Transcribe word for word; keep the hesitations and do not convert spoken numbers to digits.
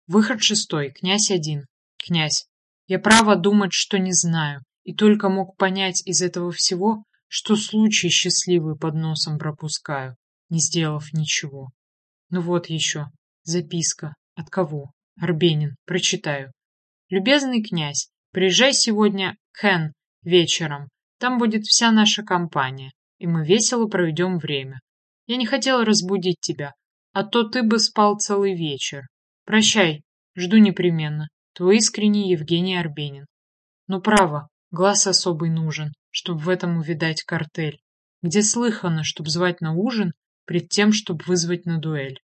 Выход шестой. Князь один. Князь. Я право думать, что не знаю, и только мог понять из этого всего, что случай счастливый под носом пропускаю, не сделав ничего. Ну вот еще. Записка. От кого? Арбенин. Прочитаю. Любезный князь, приезжай сегодня к Н вечером. Там будет вся наша компания, и мы весело проведем время. Я не хотела разбудить тебя, а то ты бы спал целый вечер. Прощай, жду непременно. Твой искренний Евгений Арбенин. Но право, глаз особый нужен, чтоб в этом увидать картель. Где слыхано, чтоб звать на ужин, пред тем, чтоб вызвать на дуэль.